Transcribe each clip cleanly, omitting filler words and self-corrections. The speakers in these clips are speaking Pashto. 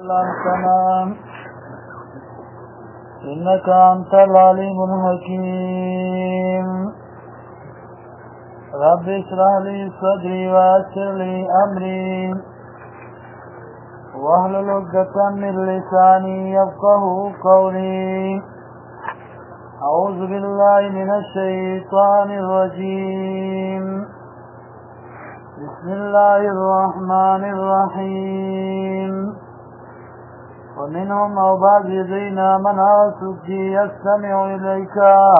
السلام إنك أنت العليم الحكيم رب اشرح لي صدري ويسر لي أمري واحلل عقدة من لساني يفقهوا قولي أعوذ بالله من الشيطان الرجيم بسم الله الرحمن الرحيم ومنهم أو بعض يدينا من عاصي يستمع إليك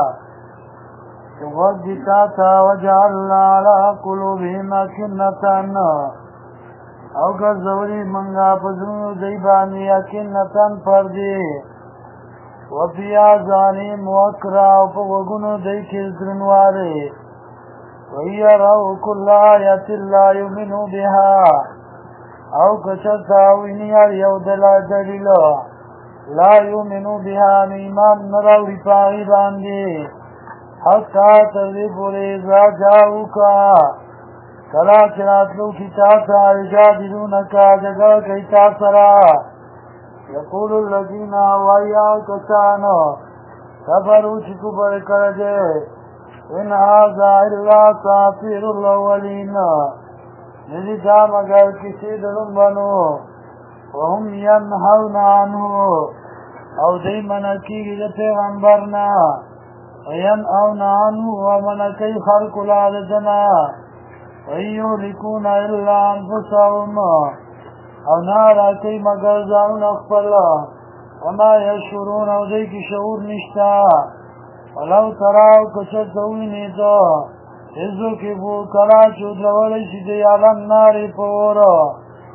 وغدتاتا وجعلنا على قلوبهم أكنة أو كالزوري منغا فزنو ديباني أكنة فردي وفي آذانهم وقرا وفوقنو ديك الزرنواري ويروا كل آية لا يؤمنوا بها او کچتاوینی یو دلیل لا یؤمنو بها ایمان نراوی پاغی باندی حتی تردی پوری ازا جاوکا کلا چراتلو کتاتا اجادلونکا جگا کیتا سرا یقول الذین ویا کسانو کفرو چکو پر کرده ان هذا الا اساطیر الاولین ندی دا مگر کسی درم بنو وهم ینهون عنه او دی منکی دا پیغمبرنا وینهون عنه ومنکی خلق لاددنا ویهلکون الا انفسهم او نارا کی مگر زانون اخفل وما یشورون او دی کی شعور نشتا ولو تراو کچت دوینی تو ازو کی بو کلا چودرولی شدی علم ناری پورا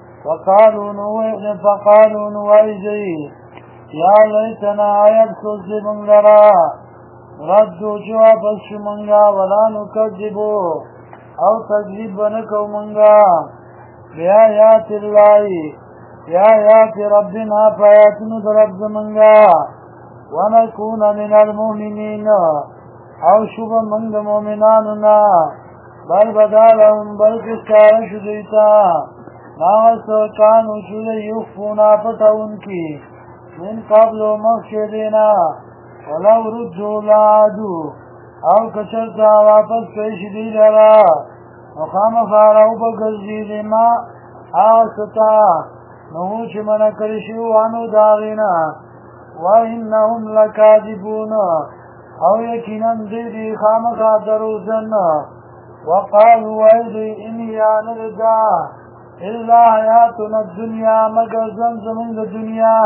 فقالو نوائزی یا لیتنا آیت سوزی منگرا ردو جواب اسو منگا ولا نکذبو او تکذیب بنکو منگا بیایات اللہ بیایات ربنا فایاتنو درب منگا ونکون من المؤمنین او شب من د مومناننا بل بدالهم بل کسکار شدیتا ناغسو کانو شد یخفونا پتاون کی من قبل و مخشدینا ولو ردو لعادو او کچرتا واپس پیش دی لرا مخام خاراو بگزدید ما آستا نهوچ من کرشو عنو داغینا وإنهم لکاذبون او یقینا دیدی خامخا دروزن وقالوا ویدی انیا نردا الا حیاتنا الدنیا مگر زمزمین دا دنیا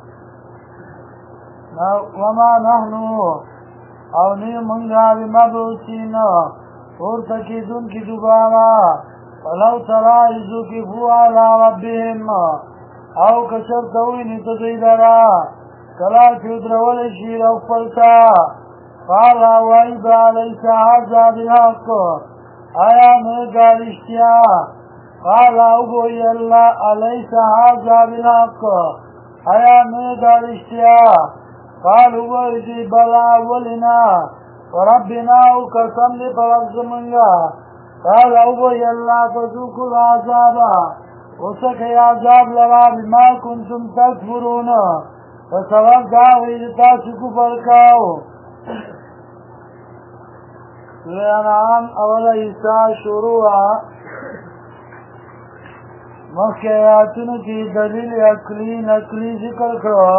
وما نحنو او نی منگا بمبعوثین پورتکی دن کی دوبارا ولو ترائزو کی فوالا ربهم او کشر دوینی تدیدرا کلا چودرول شیر او فلتا قال وإذا ليس هذا بالحق آیا مرگا رشتیا قال أبوي الله أليس هذا بالحق آیا مرگا رشتیا قال أبوي بلا ولنا وربنا وقسم لي فرزمنگا قال أبوي الله فذوقوا العذاب وسكي عذاب لرا بما كنتم تكفرون فسبب داوی تاسو کفر کاو سورہ انعام اول حصہ شروع مخی آیاتونو کی دلیل عقلی نقلی ذکر کرو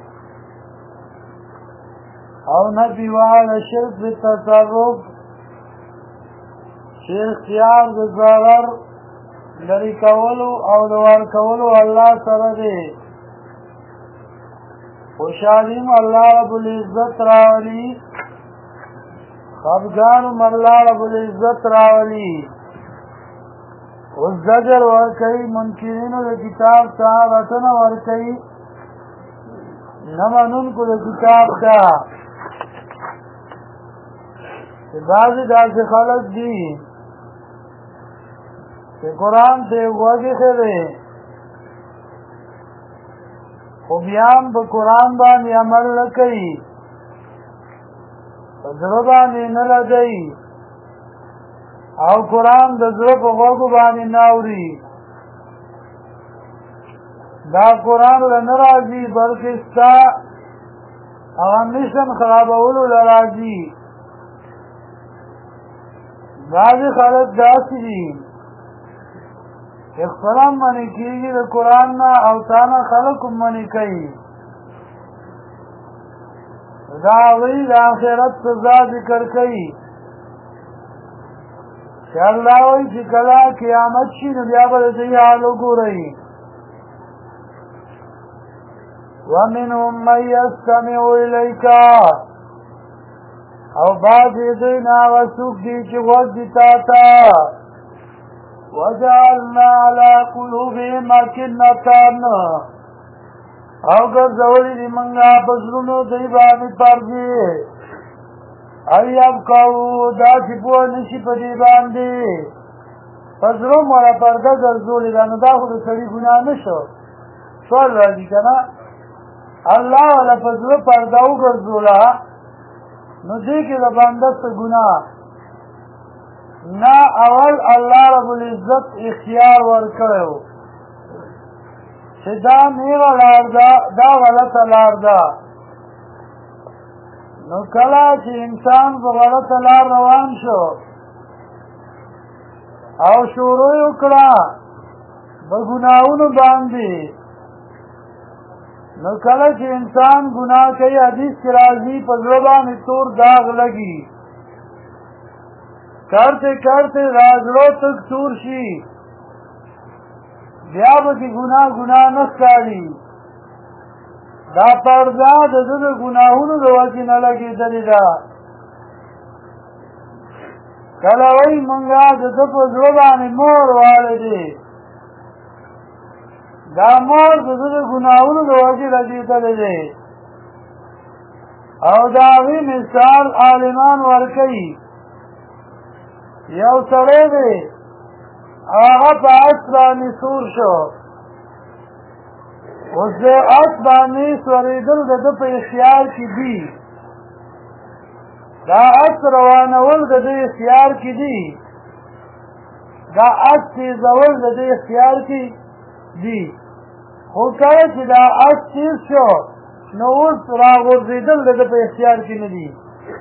او نبی وعال شرک بالتصرف چه اختیار د ضرر لری کولو او دوار کولو اللہ سره دی خوشحالیم اللہ رب العزت راولی خفگانم اللہ رب العزت راولی والزجر ورکی منکرینو دا کتاب تا رسن ورکی نمانون کو دا کتاب تا بعضی دا سے خلق دی کہ قرآن تے وگی خیدے خوبیان با قرآن بانی عمل لکی زربانی نلدئی او قرآن د زړه په غوږو باندې ناوري دا قرآن لنرازی بلکستا اغمیشن خرابولو لرازی بعضی خلق داسی دی اخفرام منی کیگی دا قرآن نا اوتانا خلقم منی کئی دا وی دا آخرت سزا ذکر کئی کہ اللہ وی چکلا قیامت شی نبیابر دی حالو گو رئی وَمِنْهُمْ مَنْ يَسْتَمِعُ إِلَيْكَ او بعض دینا وسوک دی چی وقت دیتاتا وَجَعَلْنَا عَلَىٰ قُلُوبِهِمْ أَكِنَّةً او گرزولی دی منگا بزرونو دیبانی پردی ایب کهو دا چی پوه نشی پا دیبان دی بزرون والا پرده گرزولی دانو دا خود سری گناه نشو سوال راجی کنا اللہ والا فضل پرداو گرزولا نو دیکھ دا بندست گناہ نا اول اللہ رب العزت اختیار ورکڑو چه دا نیغا لار دا غلط لار دا نو کلا چه انسان پا غلط لار روان شو او شوروی اکڑا بگناہونو باندی نو کله چې انسان گناہ کوي حدیث کی راضی پزربان تور داغ لگی کرتے کرتے راجلو تک تور شی بیا بکی گناہ نسکاری دا پردا دا دا گناہونو دا وکی نلگی دلی دا کلوی منگا دا دا پزربان مور والدی دا مور دا دا گناہونو دا وکی لگی دلی دی او داوی مثال عالمان ورکی یو سڑے دی آغا پا اسبانی سور شو اس دے اسبانی سوریدل دا دا پا اختیار کی دی دا اس روانول دا دا اختیار کی دی دا اس تیزول دا دا اختیار کی دی خو کله چې دا اس تیز شو نو اوس راغورځېدل د ده په اختیار کې نه دي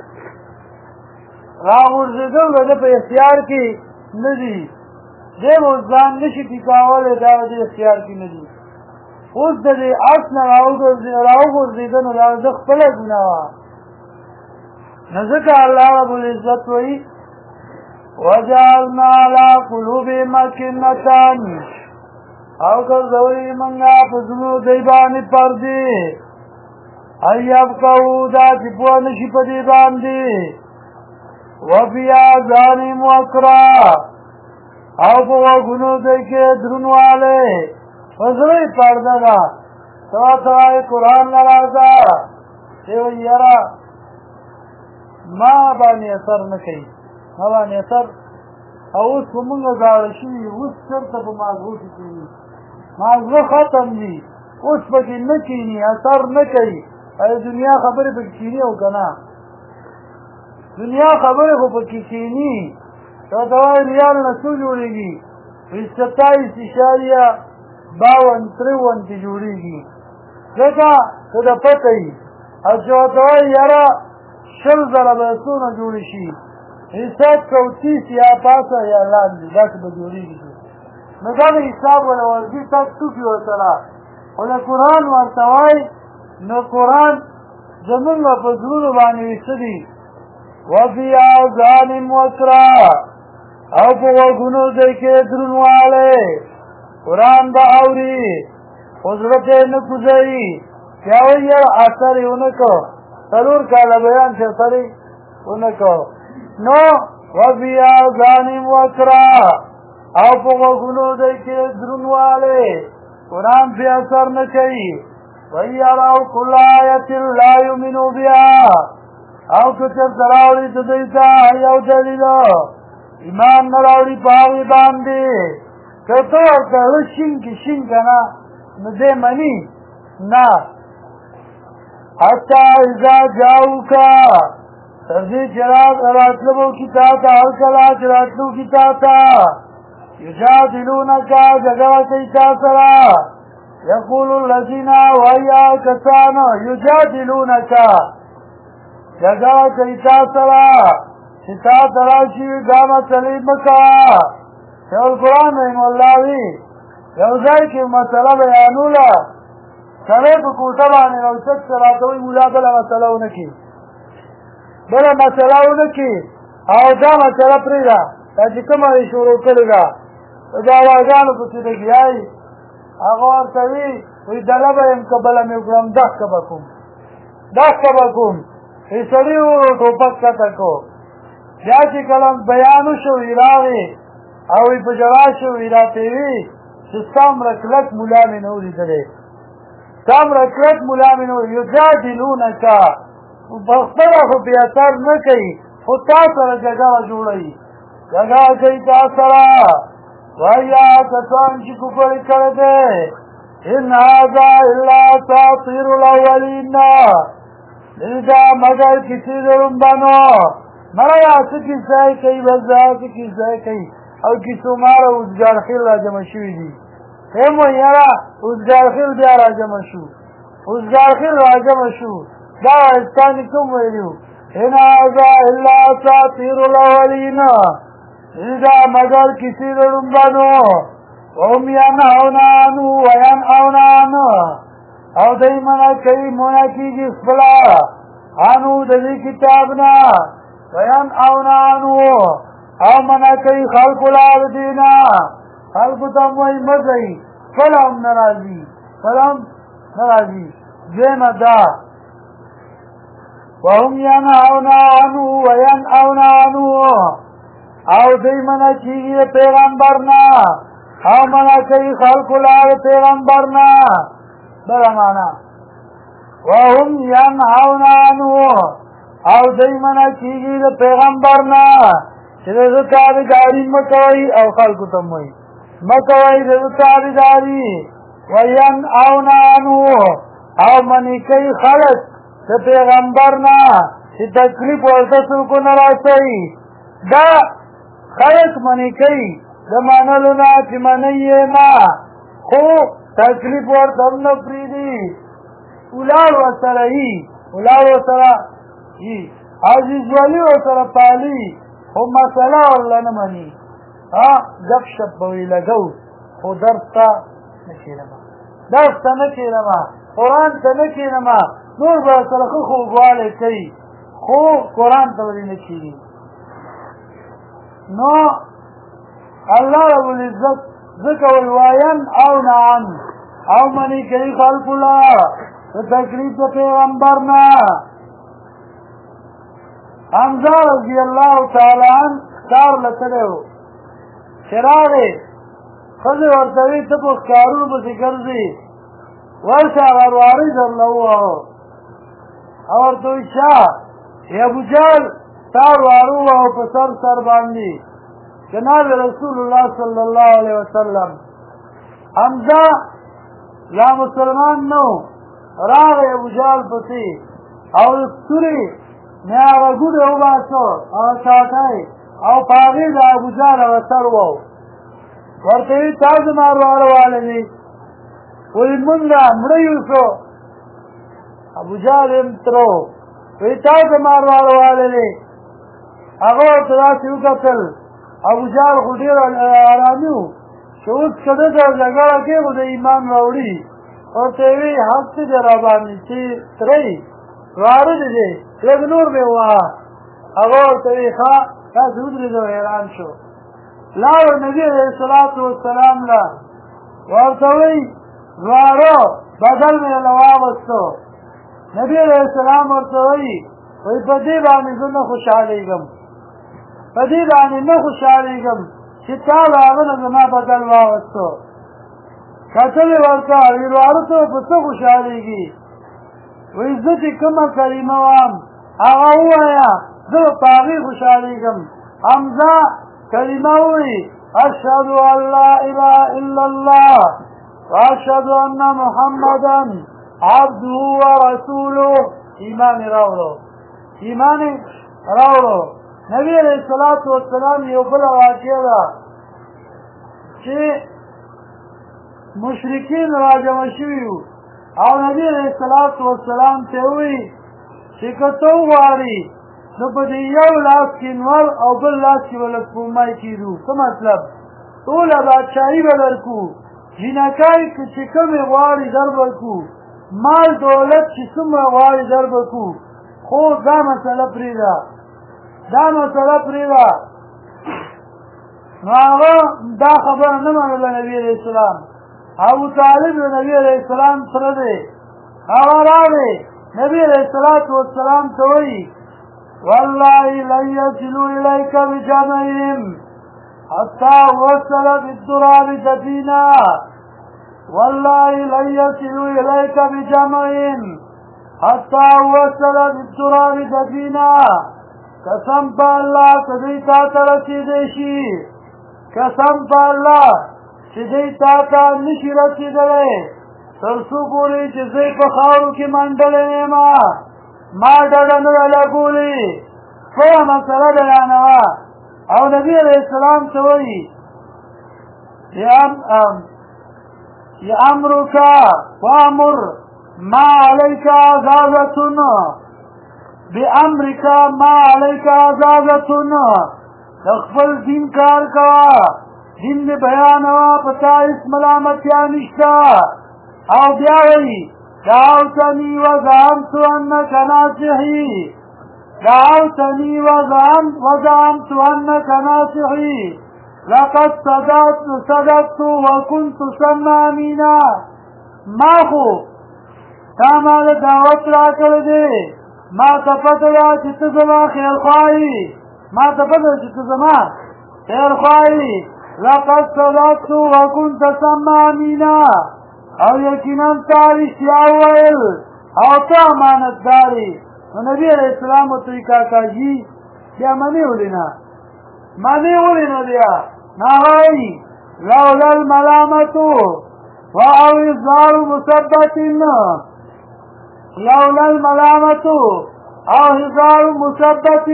راغورځېدل د ده په اختیار کې نه دي دی به اوس ځان نشي ټیکاولی دا د دې اختیار کې نه دي اوس د دې اس نه راوغورځېده نو دا د خپله ګناه وه نو ځکه الله رب العزت وایي وجعلنا علی قلوبهم أكنة او گرزولی منگا پزنو دیبانی پردی ایب کهو دا چپو نشی پا دیبان دی وفی آزانی موکرا او پا وگنو دیکے درنوالے پزنوی پرده دا سوائی قرآن لرازا چیو یرا ما بانی اثر نکی ما بانی اثر او اوس په مونږ زاړه شوي اوس چېرته په ماغزو کې کېني ماغزه ختم دي اوس پکې نه کېني اثر نه کوي دنیا خبرې پکې کېني او که نه دنیا خبرې خو پکې کېني ته ته وایي ریال نه څو جوړېږي 27.52 کې جوړېږي ځکه که د پته وي او چې ورته وایي یاره 100,000 به څونه جوړې شي 730 یا پاسه یا لاندې داسې به جوړېږي نو دا د حساب ولا ورځي تاسو ټوکي ورسره خو د قرآن ورته وایي نو قرآن زمونږ په زړونو باندې ویښه دي وفي آذانهم وقرا او په غوږونو دی کې درنوالی قرآن به اوري خو زړه ته یې نه کوزوي بیا وایي یاره اثر یې ونه کړ 4 کاله بیان چې اثر یې ونه کړ نو وفي آذانهم وقرا او په غوږونو دی کې درنوالی قرآن پې اثر نه کوي وإن يروا كل آية لا يؤمنوا بها او که چېرته راوړي د دوی ته یو دلیل ایمان نه راوړي په هغې باندې که ته ورته هغه شین کې شین که نه نو دی مني نه حتی اذا جاؤکه تر دې چې راتلو به وکړي تا ته هر کله چې راتلو وکړي تا ته یجادلونکه جګړه کوي تا سره یقول الذین ویا کسان یجادلونک جگہ کیتا سرا چتا تراشی داما چلی مکا شیخ القرآن رحم اللہ وی یوزائی کی مسئلہ بیانولا سرے پا کوٹا بانے روچت سراتوی مولا بلا مسئلہ انکی بلا مسئلہ انکی او دا مسئلہ پریدا تاچی کماری شروع کرگا دا واغانو پسی دکی آئی اغوار تاوی وی دلبا امکبلا میوکرم دخ کبکم ایسری او ٹوپک کتکو بیا چې کلم بیانو شو ایراغی او ای پجرا شو ایراتیوی چې سامر کلک ملامی نوری دلے سامر کلک ملامی نوری یجادلونکا بخترا خو بیاتر نکی خو تاثر جگہ جوڑی جگہ کئی تاثرا ویا کسان چی کفر کرده ان هذا الا تاطیر الاولین لیدا مگر کسی درم بانو مریا سکی سای کئی بزا سکی سای کئی او کسو مارا اوزگار خیل را جمع شوی دی خیمو یرا اوزگار خیل بیا را جمع شو اوزگار خیل را جمع شو دا استانی کم ویلیو ان هذا الا تاطیر الاولین لیدا مگر کسی درم بانو وهم ینهون عنه وینأون عنه او دی منا کئی مونا کیگی اسپلا عنو دی کتابنا وینأون عنه او منا کئی خلق الار دینا خلق تموی مزئی فلهم نرازی زین دا وهم ینهون عنه وینأون عنه او دی منا کیگی پیغمبرنا او منا کئی خلق الار پیغمبرنا بلا مانا وهم ینهون عنه او دی منا کیگی دا پیغمبرنا چیز تابداری مکوئی او خلق تموئی مکوئی دا تابداری وینهون عنه او منی کئی خلق دا پیغمبرنا چی تکلیف ورسسو کو نراسی دا خلق منی کئی دا منلونا چی منیه ما خو تکلیف ورطم نپریدی اولار و سرهی عزیز ولی و سر پالی خو مسئلہ اللہ نمانی جب شب بوی لگو خو درس تا نکیرما قرآن تا نکیرما نور با سرخو خوبوالی کئی خو قرآن تا ولی نکیری نو اللہ رب العزت ذکر الوائن او نعن او منی کئی خلق اللہ تکلیف پیغمبرنا حمزہ رضی اللہ تعالی عنہ کار لکلے ہو شراغے خضر ورطوی تپو کارون بسی کرزی ورشا غرواری در لہو ہو اور توی شاہ یا ابو جال تار وارو ہو پسر سر باندی جناب رسول اللہ صلی اللہ علیہ وسلم حمزہ یا مسلمان نو راغ ابو جال پسی او سوری نیاغا گود او باسو او چاکای او پاغی دا ابو جال او سر وو ورطوی تاز ماروارو والدی وی منگا مڑیوسو ابو جال امترو وی تاز ماروارو والدی اغور تداسی اکتل ابو جال خودیر آرامیو شوز کده در جگره که خود ایمان راوڑی اور تیوی حق سے جرابانی چی ترئی وارد جے یک نور میں ہوا اغور تیوی خواہ تاس ادری دو حیران شو لاو نبی علیہ السلام لا وارتوی وارو بدل میں لوابستو نبی علیہ السلام وارتوی وی پدی بانی زن خوشحالیگم پدی بانی نخوشحالیگم چی تال آغن زنا بدل واوستو کتل ورکا ویروارتو پسو خوشحالیگی و عزتی کم کریمه وام آغا ہوا دو پاغی خوشحالیگم حمزہ کریمه ہوئی اشہدو ان لا الہ الا اللہ و اشہدو ان محمدا عبدو و رسولو ایمان راولو نبی علیہ السلام یو بلا واقعہ دا چی مشرکین راجمع شوي وو او نبي علیه الصلاة والسلام ته ووایي چې که ته وغواړې نو په دې یو لاس کې نور او بل لاس کې به لږ سپومای کېدو. څه مطلب؟ ټوله بادشاهي به درکړو، جینکۍ چې کومې غواړي در به کړو، مال دولت چې څومره غواړي در به کړو، خو دا مسله پرېږده، دا مسله پرېږده. نو هغه دا خبره نه منله نبي علیه السلام. ابو طالب د نبي علیه السلام سره دی. هغه راغی نبي علیه الصلاة والسلام ته وایي والله لن يصلوا إليك بجمعهم حتى وصل بالتراب دفينا، والله لن يصلوا إليك بجمعهم حتى وصل بالتراب دفينا. قسم په الله چې دوی تا ته رسېدی شي، قسم په الله چې دوی تا ته نشي رسېدلی تر څو پورې چې زه په خاورو کې منډلی یم، ما ډډه نه ده لګولې. ټوله مسله بیانوه او نبي علیه السلام ته وایي بأمرك وأمر ما عليك عزازة، بأمرك ما عليك عزازة، خپل دین کار کوه، دین دې بیانوه، په تا هېڅ ملامتیا نشته. او بیا وایي دعوتني وزعمت أنك ناصحي، دعوتني وزعمت أنك ناصحي، لقد صدقت وكنت سمع أمينا. ما خو تا ما له دعوت راکړی دی، ما ته پته ده چې ته زما خیرخواه یې، ما ته پته ده چې ته زما خیرخواه یې. لقد صدقت وكنت سمع أمينا، او یقینا تا رښتیا وویل او ته امانتدار یې. نو نبي علیه السلام ورته وایي کاکاجي بیا منې ولې نه، منې ولې نه بیا؟ نو هغه وایي لولا الملامة او إظهار مثبت، لولا الملامة او إظهار مثبت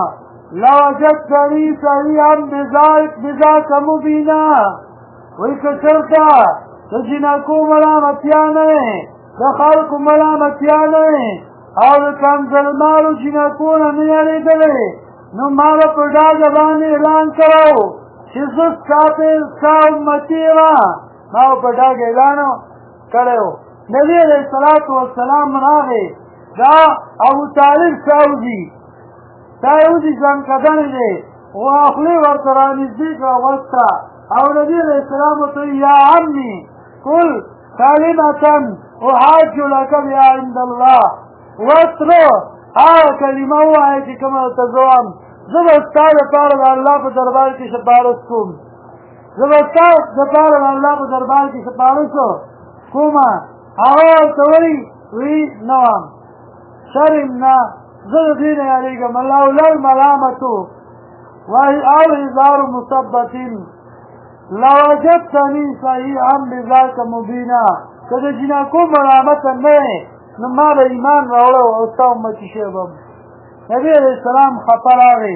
لوجدتني صريحا بذاك مبينا. وایي که چېرته د جنکو ملامتیا نه وې، د خلکو ملامتیا نه وې او د کنځلمارو جنکو نه نه یېرېدلې، نو ما به په ډاګه باندې اعلان کړی و چې زه ستا امتي یم، ما به په ډاګه اعلان کړی و. نبي علیه الصلاة والسلام راغی، دا ابو طالب ساوځي، دا یوځي ځانکدنې دی، خولې ورته رانږدې کړه غوږ ته او نبي علیه السلام ورته وایي یا عمي قل كلمة أحاج لك بها عند الله، واترو کلمه ووایه چې کومه درته زه وایم، زه به ستا دپاره د الله په دربار کې سپارښت کوم، زه به ستا دپاره د الله په دربار کې سپارښت کومه. هغه ورته وایي نه وایم، شرم نه، زه د دې نه یارېږم. لولا الملامة او إظهار مثبت لوجدتني صحيحا بذاك مبينا. که د جنکو ملامته نه وې نو ما به ایمان راوړی او ستا امتي شوی بم. نبي علیه السلام خفه راغی،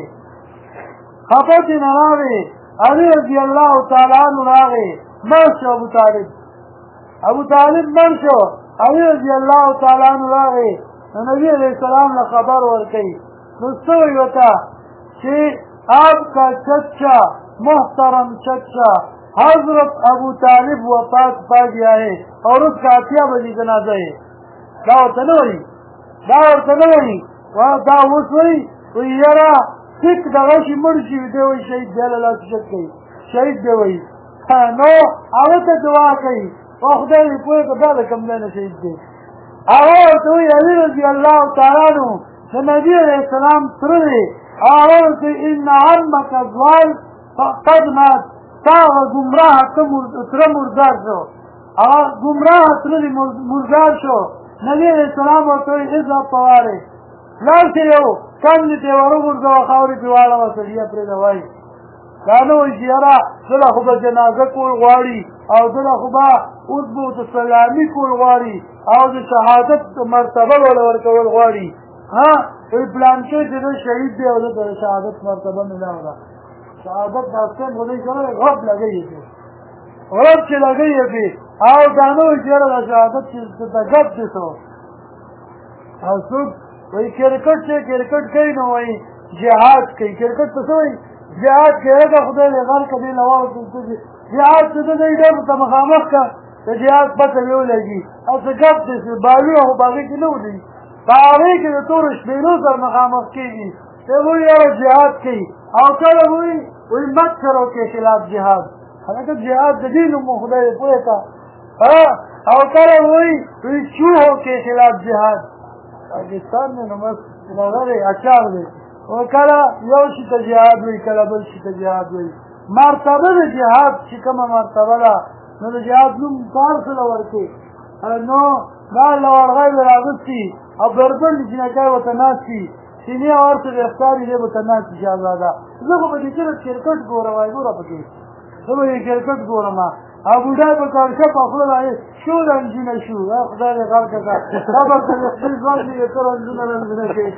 خفه چې نه راغی، علي رضي الله تعالی عنه راغی، مړ شو ابو طالب، ابو طالب مړ شو، علي رضي الله تعالی عنه راغی، نو نبي علیه السلام له خبر ورکوي. نو څه وایي ورته چې आपका चचा मोहतरम चचा हजरत अबू तालिब वफात पा गया है और उसका 8 बजे जनाजा है। دا ورته نه وایي، دا ورته نه وایي، دا اوس وایي یاره ټیک دغه شي مړ شي دی وایي شهید دی الله شهید کوي، شهید دی وایي. نو هغه ته دعا کوي او خدای دې پوهې که دا د کوم ځای نه شهید دی. هغه ورته وایي علي رضي الله تعالی عنه د نبي علیه السلام تره دی، هغه ورته ان عمک ضال قد مات، تا هغه ګمراه تره مردار شو، هغه ګمراه تره دې مردار شو. نبي علیه السلام ورته وایي اذهب طوارئ، لاړ چې یو کم دې پرې وروغورځوه، خاورې پرې واړوه، سړیه پرېږده وایي. دا نه وایي چې یاره دله خو به جنازه کول غواړي او دله خو به اوس به ورته سلامي کول غواړي او د شهادت مرتبه به له ورکول غواړي. وایي پلانکې چې ده شهید دی او ده ته د شهادت مرتبه ملاو ده. شهادت داستان خو دی سره غرب لګی یې پې، غرب چې لګی یې پې او دا نه وایي چې یاره دا شهادت چې ته ګپ دې څه او څوک وایي کرکټ چې کرکټ کوي نو وایي جهاد کوي کرکټ ته څه وایي جهاد کوي هغه خدای دې غر که دې لواو جهاد چې ته دی ډېر ته مخامخ که د جهاد پته مې ولګي او څه ګپ دې بالونه خو په هغې کښې نه ودي په هغې کښې د تورو شپېلو سره مخامخ کېږي ته وایي یاره جهاد کوي او کله وایي مت کرو کے خلاف جهاد حالانکه جهاد د دې نوم خدای دې پوه که او کله وایي چوهو کے خلاف جهاد پاکستان میں نمس نظر اچار دی او کله یو شي ته جهاد وایي کله بل شي ته جهاد وایي مرتبه د جهاد چې کومه مرتبه ده نو د جهاد نوم کار سره ورکړي نو دا لورغی به راغوستي او بربل جنکۍ ورته ناستي سینې ورته د افطاري دی ورته ناستي شهزاده زه خو به دې کله کرکټ ګورم وایي ګوره پکې زه به یې کرکټ ګورم او بوډای په کارکه په خوله باندې شو رنځونه شو خدای دې غل کړه خبر ته دې خپل ځوان دې ته رنځونه کوي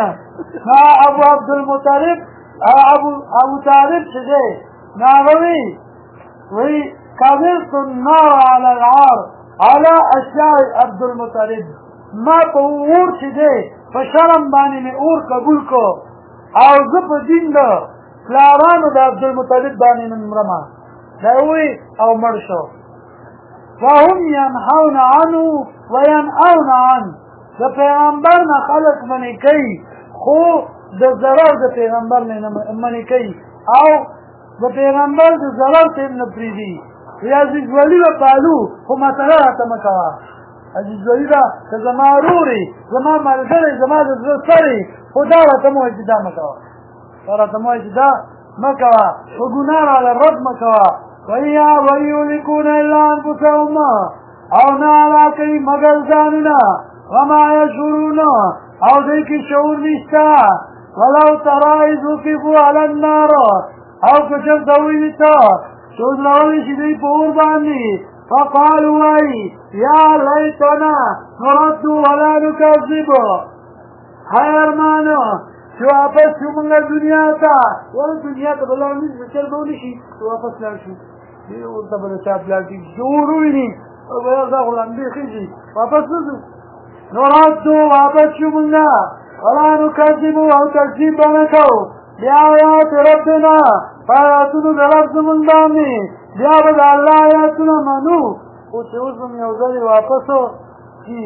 ابو عبدالمطلب ابو طالب چې دی نو هغه وایي کبرت النار على العار على اشیاء عبدالمطلب ما په اور چې دی په شرم باندې مې اور قبول کو او زه په دین د پلارانو د عبدالمطلب باندې مې مرمه دا وایي او مړ شو وهم ینهون عنه وینأون عنه د پیغمبر نه خلک منې کوي خو د ضرر د پیغمبر نه منې کوي او د پیغمبر د ضرر ته نه پرېږدي وی عزیز ولی به پالو خو مسله راته مه کوه عزیز ولی به که زما ورورې زما ملګری زما د زړه سړی خو دا راته مه وایي چې دا مه کوه دا راته مه وایي چې دا مه کوه خو ګناه راله رد مه کوه وَيُهْلِكُونَ إِلَّا أَنفُسَهُمْ او نه هلاک کوي مګر ځانونه وما يشعرون او دوی کې شعور نشته ولو ترى إذ وقفوا على النار او که چېرته وویني ته چې ودرولي شي دوی په اور باندې فقالوا وایي یا لیتنا نرد ولا نکذب هی ارمانه چې واپس شو مونږ دنیا ته ولې دنیا ته به لاړ نه شي چل به ونشي چې واپس لاړ شو ورته به د چا پلار کېږي چې اور وویني دا خو لمبې خېږي واپس نه ځو نردو واپس شو مونږ ولا نکذبو او تکذیب به نه کوو بیا آیات ربنا په آیاتونو د رب زمونږ باندې بیا به د الله آیاتونه منو خو چې اوس به مې یو ځلې واپس شي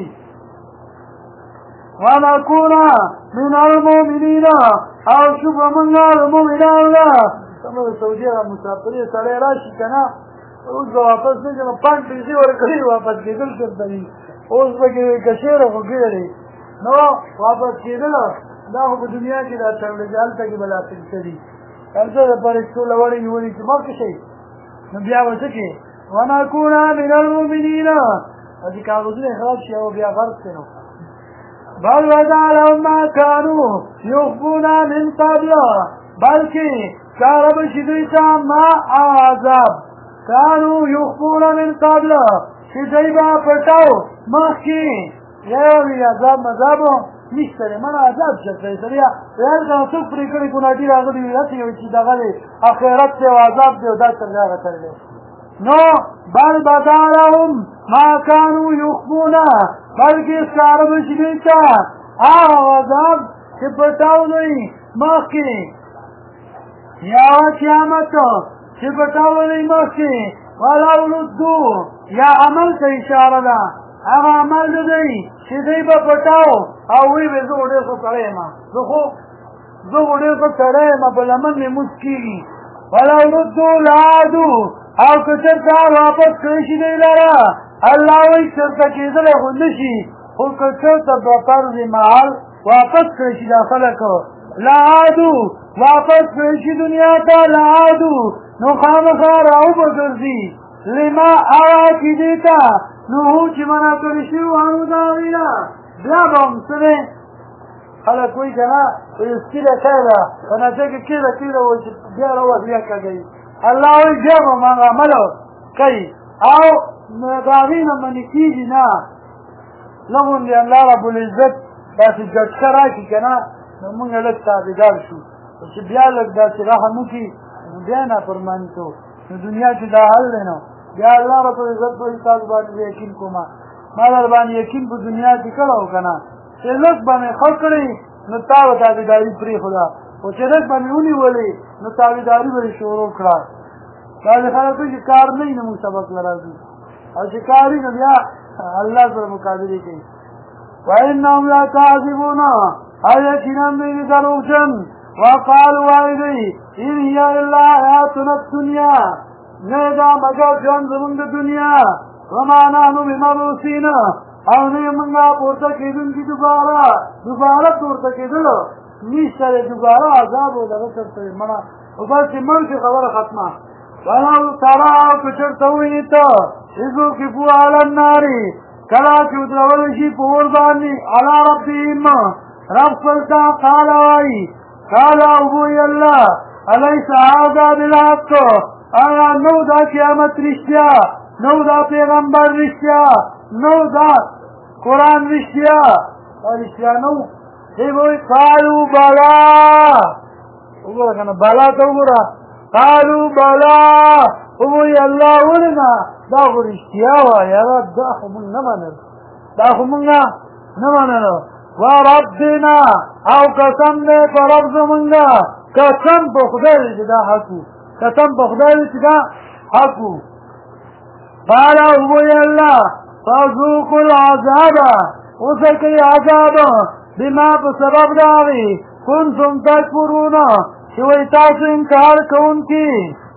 ونكون من المؤمنين او شوف من المؤمنان سمو سعودي مسافري سړی راشي که نه اوس به واپس نه ځم 5 پیسې ورکړي واپس کېدل چېرته وي اوس به که شعره خو ګېړې نو واپس کېدل دا خو په دنیا کې دا چړلې هلته کې به دا پېښه دي هلته د فرښتو لوړې نیولې چې مخکې شئ نو بیا به څه کې ونكون من المؤمنين چې کاغذونه خراب شي او بیا غرق شي نو بل ودا لهم ما كانوا يخفون من قبل بلکې کاره به شي دوی ته ما عذاب كانوا يخفون من قبل چې دوی به پټاو مخکې یو عذاب مذابو نشته دی مړه عذاب چېرته دی سړیا ویل که څوک پرې کړي ګناهګي راغلي وي هسې یو چې دغه دی اخرت دی او عذاب دی او دا تر هغه تر دی نو بل بدا لهم ما كانوا يخفون بلکې ښکاره به شي دوی ته هغه عذاب چې پټاو دوی مخکې یا قیامت چې پټاو دوی مخکې ولو ردو یا عمل ته اشاره ده هغه عمل د دوی چې دوی به پټاو او وی به زه خو ډېر ښه سړی یم زه خو ډېر ښه سړی یم په لمن مې مونځ کېږي ولو ردو لعادو او که چېرته واپس کړی شي دوی لره الله وایي چېرته کېدلی خو نه شي خو که چېرته په فرض محال واپس کړی شي دا خلک لعادو واپس کړی شي دنیا ته لعادو نو خامخا راوبګرځي لما هغه عقیدې ته نو چې منع کړي شوي وو عنو د هغې نه بیا به هم څه دی خلک وایي که نه وایي سکیله شی ده په نشه کې کېده وایي چې بیا راووت بیا کږوي الله وایي بیا به هم هغه عمل کوي او د هغې نه منې کېږي نه لغوندې الله ربالعزت داسې جټکه راشي که نه نو مونږ لږ تابعدار شو چې بیا لږ داسې رحم وکړي نو بیا نافرماني کوو نو دنیا کې دا حل دی نو بیا الله رب العزت په تاسو باندې یقین کوما ما در باندې یقین په دنیا کې کړو کنه چې لږ باندې خو کړی نو تاسو تابعداري پرې خدا او چې لږ باندې ونیولې نو تابعداري به شروع کړه دا خلک چې کار نه نو سبق لرازي او چې کاری نو بیا الله سره مقابله کوي وانهم لا كاذبون ايكنا من دروجن وقالوا ايدي ان هي الا حياتنا الدنيا ندا مگر جان زمونږ دنیا وما نحن بمبعوثين او نه موږ پورته کېدون کی دوباره پورته کېدل نشته دوباره عذاب ولغه ترته مړه او بس مرګ خبره ختمه ولو ترى كشرتويت اذو كفوا على النار كلا كدرول شي پور باندې على ربهم رب فلتا قال ابو الله اليس هذا بالحق انا نو دا قیامت رشتیا نو دا پیغمبر رشتیا نو دا قرآن رشتیا رشتیا نو دی وای قالوا بلا وګوره کنه بلا ته وګوره قالوا بلا وای الله ولنا دا رشتیا وای دا خو مونږ نه منل وربنا او قسم دې په رب زمونږه قسم په خدای چې دا حقو قسم په خدای چې دا حقو قال وای الله فذوقوا العذاب وسكي عذاب بما بسبب داغي كنتم تكفرون شوي تاسو انکار كونكي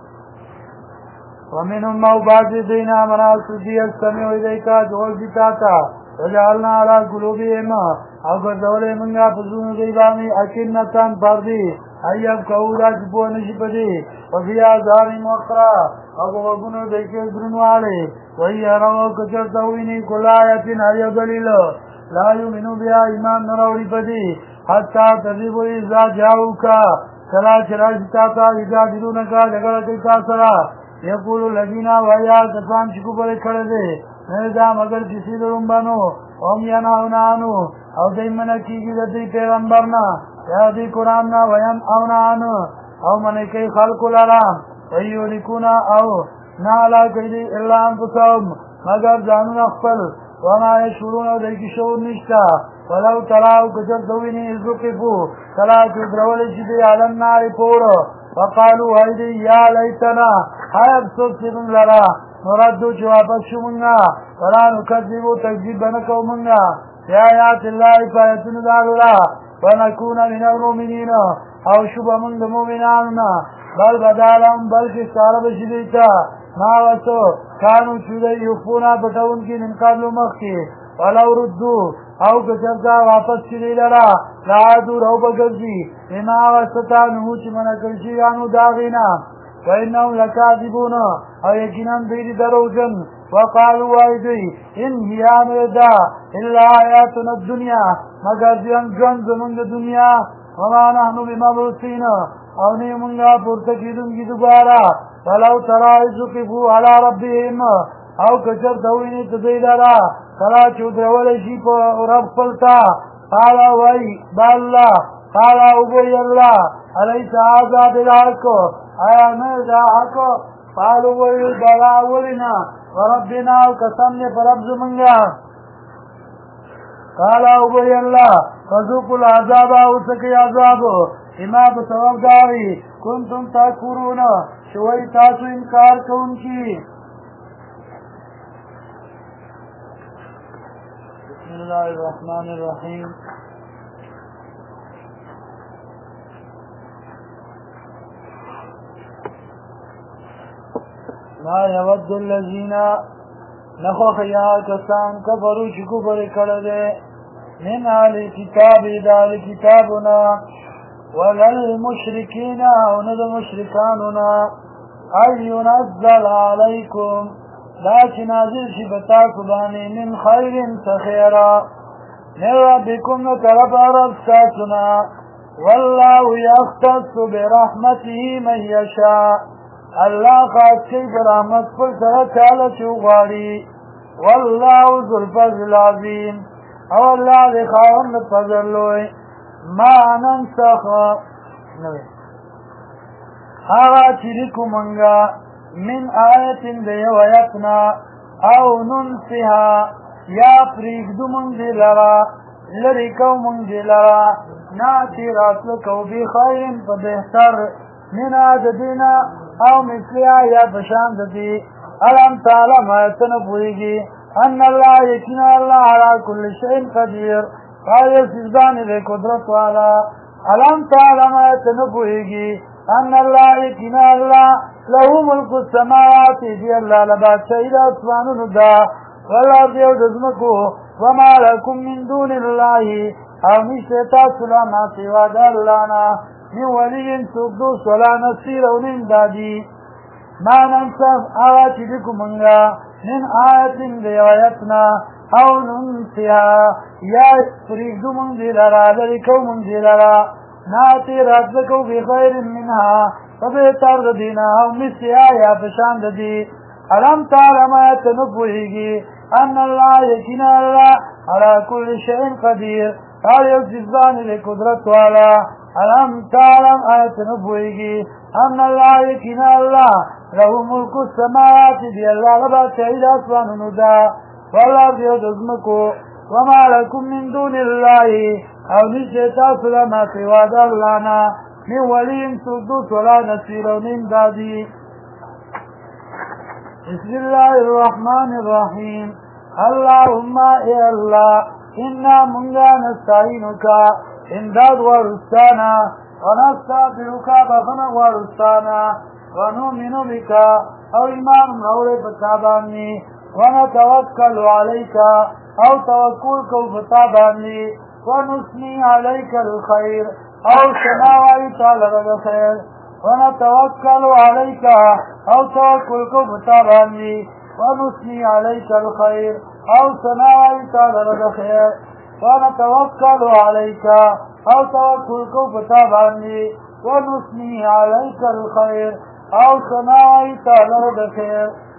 ومنهم موباد دينا منال سجي السميع إليك جوال جتاتا وجعلنا على قلوبهم او قردولي منغا فزون غيباني اكنتان پردي ايب كودا جبو نشبدي وفي آذان مقرى او بغنو ديكي درنوالي وهي رو كچر تويني كل آيات هر دليل لا يؤمنوا بها ایمان نراوڑی پدی حتی تذیبو ازا جاؤکا چلا چراشتاتا ازا جدونکا جگرکتا سرا یقولو لگینا ویا کسان چکو پر کھڑے نیزا مگر کسی درم بانو اوم یناونانو او دیمنا کی دی پیغمبرنا یا دی قرآننا ویم اونانو او منکی خلقو لرام ویو لکونا او نالا کردی اللہ انفسهم مگر جانون اخفل وما يشعرون ذلك شعور نشتا ولو تراو كجر دويني ازوكفو تلا كدرول شدي على النار پورو وقالوا هيدي يا ليتنا هاي افسوس من لرا نردو جوابت شو منغا ولا نكذبو تكذيب بنكو منغا يا آيات الله فايتن دارلا ونكون من المؤمنين او شبه من المؤمناننا بل بدالهم بل كستار بشديتا ما وسو كانوا چودي يخفونا بتون کی من قبل مخي ولو ردو او کچرتا واپس چلی لرا لعادو رو بگرزی اما وسطا نموچ منکلشیانو داغینا وإنهم لكاذبون او يكنان بيد دروجن وقالوا ايدي ان هي امردا الا آياتنا الدنيا مگر جن زمن دنیا وما نحن بمبعوثين او نيمنگا پورتکیدن کی دوبارہ ولو ترى يزقفوا على ربهم او کچر دوینی تدیدارا ترا چودرول شی پا رب فلتا قالا وی بالله قالا اوبوی اللہ علیس آزا بالحق آیا مرزا حق قالو وی بلا ولنا وربنا او قسم نے پر رب زمنگا قالا اوبوی اللہ فذوقوا العذاب او سکی عذاب اما بسبب داری کنتم تکفرون شوئی تاسو انکار کون کی بسم اللہ الرحمن الرحیم ما یود الذین نخو خیال کسان کفرو چکو پر کردے من آل کتاب دال کتابنا وللمشركين وند مشركاننا أن ينزل عليكم لا تنازل شبتا سباني من خير سخيرا من ربكم نترب رب ساتنا والله يختص برحمته من يشاء الله خاص كي برحمت پر سرطالة شغالي والله ذو الفضل العظيم او الله لخاون فضلوه ما ننسخ نوی آغا چی لکو منگا من آیت دیو آیتنا او ننسها یا پریگدو منزی لرا لرکو منزی لرا ناتی راتلکو بی خیرن پا بہتر من آددینا او مثلیا یا پشاندتی علم تعلم ایتن پوئیگی ان اللہ یکن اللہ علا کل شئین قدیر قائل سجدان بے قدرت والا علم تعلم ایتن پوئیگی ان اللہ یکن اللہ لہو ملک السماوات دی اللہ لباد شہید اسوانو دا والارض یو دزمکو وما لکم من دون اللہ او نشتا سلاما سوا دا اللہنا من ولی سقدوس ولا نصیر و نمدادی ما ننسف آواتی بکو منگا من آیت دیویتنا او ننسیها یا فریقدو منزلرا لرکو منزلرا ناتی راتلکو بخیر منها فبهتر دینا او مسیها یا پشاند دی علم تعلم آیت نبوئیگی ان اللہ یکن اللہ علا کل شئین قدیر قال یوزیزان لقدرت والا علم تعلم آیت نبوئیگی ان اللہ یکن اللہ لہو ملک السماوات دی اللہ لبا شہید اسوانو دا والله دیو دزمکو وما لکم من دون اللہ او نشتا سلما سوا دا اللہنا من ولیم سقدوس ولا نصیر و نمدادی بسم اللہ الرحمن الرحیم اللہم اے اللہ انا منگا نستعینکا امداد ورستانا ونستغفرکا بخن ورستانا ونؤمن بکا او ایمان نور بتابانی ونتوکل علیکا او توکل کو بتابانی ونثنی علیک الخیر او سناوائی تعالی بخیر ونتوکل علیکا او توکل کو بتابانی ونثنی علیک الخیر او سناوائی تعالی بخیر ونتوکل علیکا او توکل کو بتابانی ونثنی علیک الخیر او سناوائی تعالی بخیر